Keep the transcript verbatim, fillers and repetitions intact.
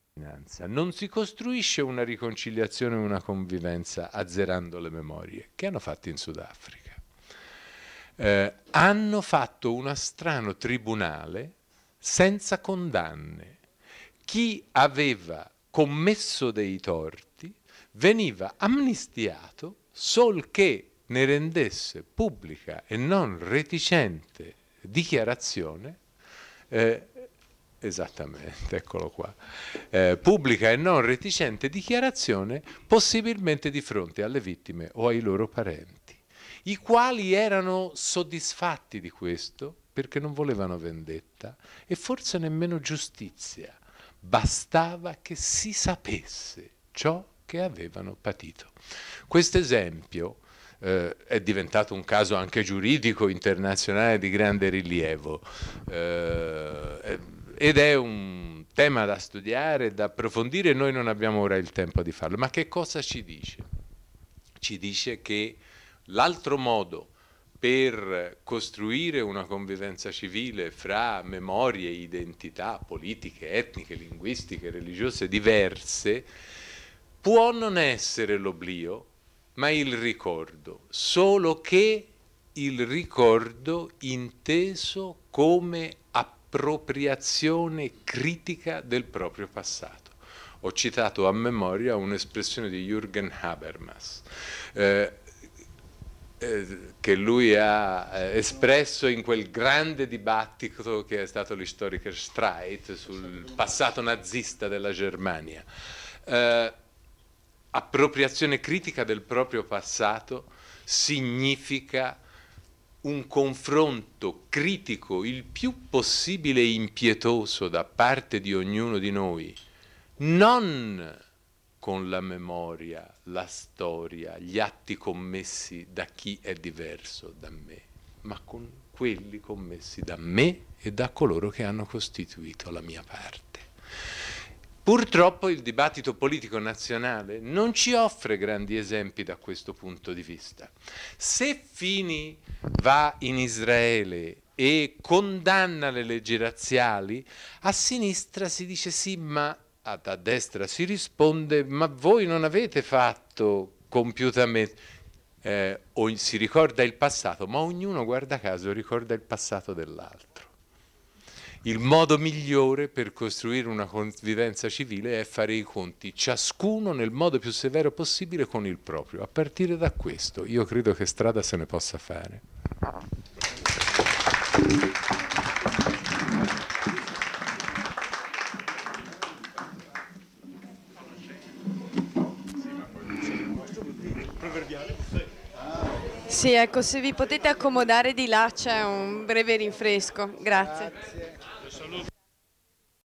Non si costruisce una riconciliazione e una convivenza azzerando le memorie, che hanno fatto in Sudafrica. Eh, hanno fatto uno strano tribunale senza condanne. Chi aveva commesso dei torti veniva amnistiato sol che ne rendesse pubblica e non reticente dichiarazione, eh, esattamente, eccolo qua, eh, pubblica e non reticente dichiarazione, possibilmente di fronte alle vittime o ai loro parenti, i quali erano soddisfatti di questo perché non volevano vendetta e forse nemmeno giustizia. Bastava che si sapesse ciò che avevano patito. Questo esempio eh, è diventato un caso anche giuridico internazionale di grande rilievo eh, ed è un tema da studiare, da approfondire, noi non abbiamo ora il tempo di farlo. Ma che cosa ci dice? Ci dice che l'altro modo per costruire una convivenza civile fra memorie, identità politiche, etniche, linguistiche, religiose diverse, può non essere l'oblio, ma il ricordo, solo che il ricordo inteso come appropriazione critica del proprio passato. Ho citato a memoria un'espressione di Jürgen Habermas, eh, che lui ha eh, espresso in quel grande dibattito che è stato l'Historiker Streit sul passato nazista della Germania. Eh, appropriazione critica del proprio passato significa un confronto critico il più possibile impietoso da parte di ognuno di noi, non con la memoria, la storia, gli atti commessi da chi è diverso da me, ma con quelli commessi da me e da coloro che hanno costituito la mia parte. Purtroppo il dibattito politico nazionale non ci offre grandi esempi da questo punto di vista. Se Fini va in Israele e condanna le leggi razziali, a sinistra si dice sì, ma a destra si risponde ma voi non avete fatto compiutamente, eh, o si ricorda il passato, ma ognuno, guarda caso, ricorda il passato dell'altro. Il modo migliore per costruire una convivenza civile è fare i conti, ciascuno nel modo più severo possibile con il proprio. A partire da questo, io credo che strada se ne possa fare. Sì, ecco, se vi potete accomodare di là c'è un breve rinfresco. Grazie. Grazie.